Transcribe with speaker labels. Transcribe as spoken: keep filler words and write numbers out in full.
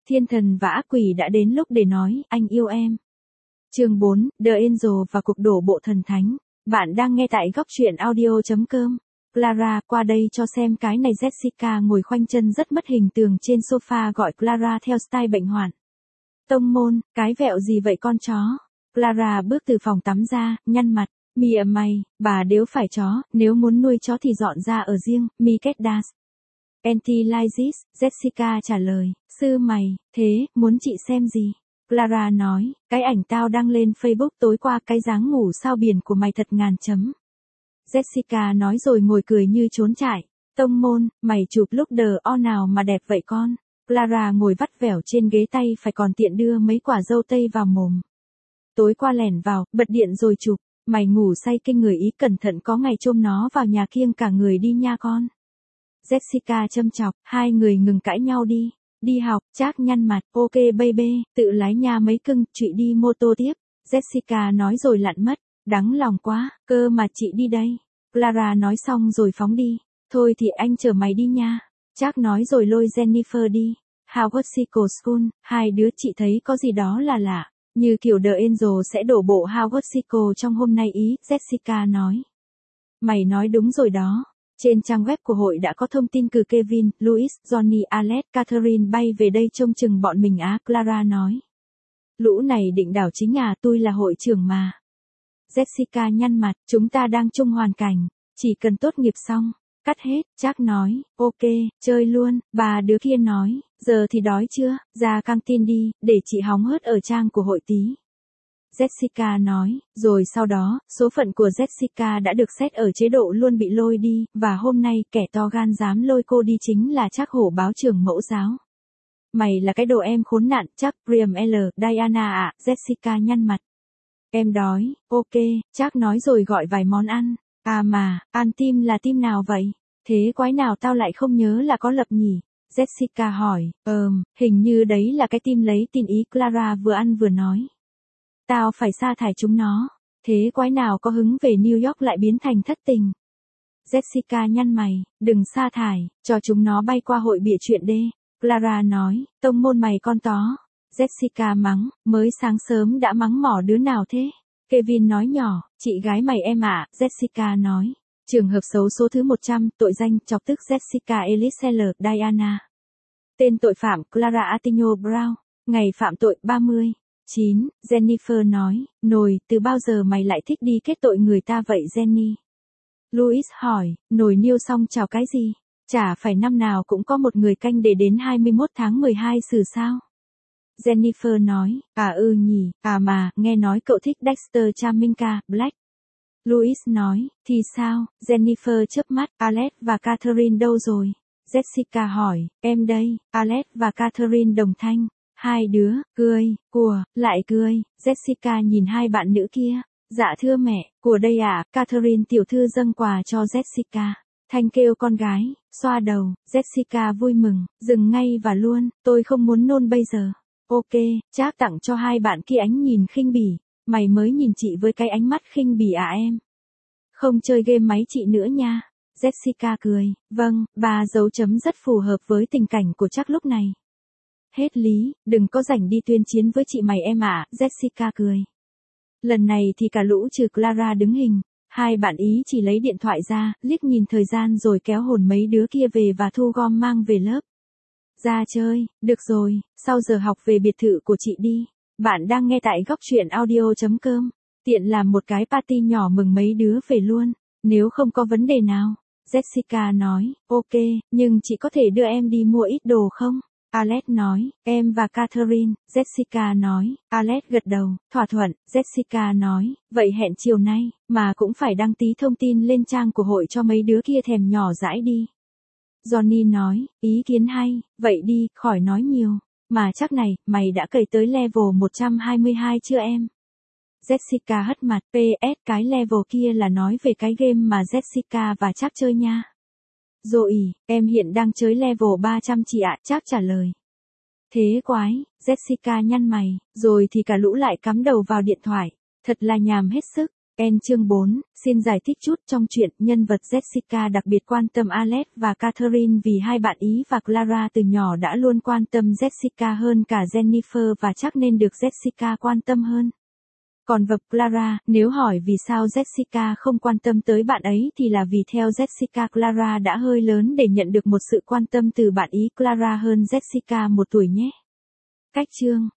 Speaker 1: Thiên thần và ác quỷ đã đến lúc để nói, anh yêu em. Chương bốn, The Angel và cuộc đổ bộ thần thánh. Bạn đang nghe tại góc truyện audio chấm com. Clara, qua đây cho xem cái này. Jessica ngồi khoanh chân rất mất hình tượng trên sofa gọi Clara theo style bệnh hoạn. Tông môn, cái vẹo gì vậy con chó? Clara bước từ phòng tắm ra, nhăn mặt. Mìa mày, bà đếu phải chó, nếu muốn nuôi chó thì dọn ra ở riêng, mi kết das. Anti-Lysis, Jessica trả lời, sư mày, thế, muốn chị xem gì? Clara nói, cái ảnh tao đăng lên Facebook tối qua, cái dáng ngủ sao biển của mày thật ngàn chấm. Jessica nói rồi ngồi cười như trốn trại. Tông môn, mày chụp lúc đờ o nào mà đẹp vậy con? Clara ngồi vắt vẻo trên ghế, tay phải còn tiện đưa mấy quả dâu tây vào mồm. Tối qua lẻn vào, bật điện rồi chụp, mày ngủ say kinh người ý, cẩn thận có ngày chôm nó vào nhà kiêng cả người đi nha con. Jessica châm chọc, hai người ngừng cãi nhau đi. Đi học, Trác nhăn mặt, ok baby, tự lái nha mấy cưng, chị đi mô tô tiếp. Jessica nói rồi lặn mất, đắng lòng quá, cơ mà chị đi đây. Clara nói xong rồi phóng đi, thôi thì anh chở mày đi nha. Trác nói rồi lôi Jennifer đi. Howard Cycle School, hai đứa chị thấy có gì đó là lạ, như kiểu The Angel sẽ đổ bộ Howard Cycle trong hôm nay ý, Jessica nói. Mày nói đúng rồi đó. Trên trang web của hội đã có thông tin cử Kevin, Louis, Johnny, Alex, Catherine bay về đây trông chừng bọn mình á, Clara nói. Lũ này định đảo chính à, tôi là hội trưởng mà. Jessica nhăn mặt, chúng ta đang chung hoàn cảnh, chỉ cần tốt nghiệp xong, cắt hết, Trác nói, ok, chơi luôn, bà đứa kia nói, giờ thì đói chưa, ra căng tin đi, để chị hóng hớt ở trang của hội tí. Jessica nói, rồi sau đó, số phận của Jessica đã được set ở chế độ luôn bị lôi đi, và hôm nay kẻ to gan dám lôi cô đi chính là Trác hổ báo trưởng mẫu giáo. Mày là cái đồ em khốn nạn, Trác, Priam L, Diana ạ, Jessica nhăn mặt. Em đói, ok, Trác nói rồi gọi vài món ăn. À mà, ăn tim là tim nào vậy? Thế quái nào tao lại không nhớ là có lập nhỉ? Jessica hỏi, ờm, hình như đấy là cái tim lấy tin ý, Clara vừa ăn vừa nói. Tao phải sa thải chúng nó. Thế quái nào có hứng về New York lại biến thành thất tình? Jessica nhăn mày, đừng sa thải, cho chúng nó bay qua hội bịa chuyện đê. Clara nói, tông môn mày con tó. Jessica mắng, mới sáng sớm đã mắng mỏ đứa nào thế? Kevin nói nhỏ, chị gái mày em ạ, à, Jessica nói. Trường hợp xấu số thứ một trăm, tội danh, chọc tức Jessica Elise L. Diana. Tên tội phạm, Clara Atinho Brown. Ngày phạm tội, ba mươi. chín, Jennifer nói, nồi, từ bao giờ mày lại thích đi kết tội người ta vậy Jenny? Louis hỏi, nồi niêu xong chào cái gì? Chả phải năm nào cũng có một người canh để đến hai mươi mốt tháng mười hai xử sao? Jennifer nói, à ừ nhỉ, à mà, nghe nói cậu thích Dexter Chaminka, Black. Louis nói, thì sao? Jennifer chớp mắt, Alex và Catherine đâu rồi? Jessica hỏi, em đây, Alex và Catherine đồng thanh. Hai đứa, cười, của, lại cười, Jessica nhìn hai bạn nữ kia. Dạ thưa mẹ, của đây ạ, à, Catherine tiểu thư dâng quà cho Jessica. Thanh kêu con gái, xoa đầu, Jessica vui mừng, dừng ngay và luôn, tôi không muốn nôn bây giờ. Ok, Trác tặng cho hai bạn kia ánh nhìn khinh bỉ, mày mới nhìn chị với cái ánh mắt khinh bỉ à em? Không chơi game máy chị nữa nha. Jessica cười, vâng, bà dấu chấm rất phù hợp với tình cảnh của Trác lúc này. Hết lý, đừng có rảnh đi tuyên chiến với chị mày em ạ, à, Jessica cười. Lần này thì cả lũ trừ Clara đứng hình, hai bạn ý chỉ lấy điện thoại ra, liếc nhìn thời gian rồi kéo hồn mấy đứa kia về và thu gom mang về lớp. Ra chơi, được rồi, sau giờ học về biệt thự của chị đi. Bạn đang nghe tại góc truyện audio chấm com, tiện làm một cái party nhỏ mừng mấy đứa về luôn, nếu không có vấn đề nào. Jessica nói, ok, nhưng chị có thể đưa em đi mua ít đồ không? Alex nói, em và Catherine, Jessica nói, Alex gật đầu, thỏa thuận, Jessica nói, vậy hẹn chiều nay, mà cũng phải đăng tí thông tin lên trang của hội cho mấy đứa kia thèm nhỏ dãi đi. Johnny nói, ý kiến hay, vậy đi, khỏi nói nhiều, mà chắc này, mày đã cày tới level một trăm hai mươi hai chưa em? Jessica hất mặt, pê ét cái level kia là nói về cái game mà Jessica và Trác chơi nha. Rồi, em hiện đang chơi level ba trăm chị ạ, Trác trả lời. Thế quái, Jessica nhăn mày, rồi thì cả lũ lại cắm đầu vào điện thoại, thật là nhàm hết sức. En chương bốn, xin giải thích chút trong chuyện nhân vật Jessica đặc biệt quan tâm Alex và Catherine vì hai bạn ý và Clara từ nhỏ đã luôn quan tâm Jessica hơn cả Jennifer và chắc nên được Jessica quan tâm hơn. Còn vật Clara, nếu hỏi vì sao Jessica không quan tâm tới bạn ấy thì là vì theo Jessica Clara đã hơi lớn để nhận được một sự quan tâm từ bạn ý Clara hơn Jessica một tuổi nhé. Cách chương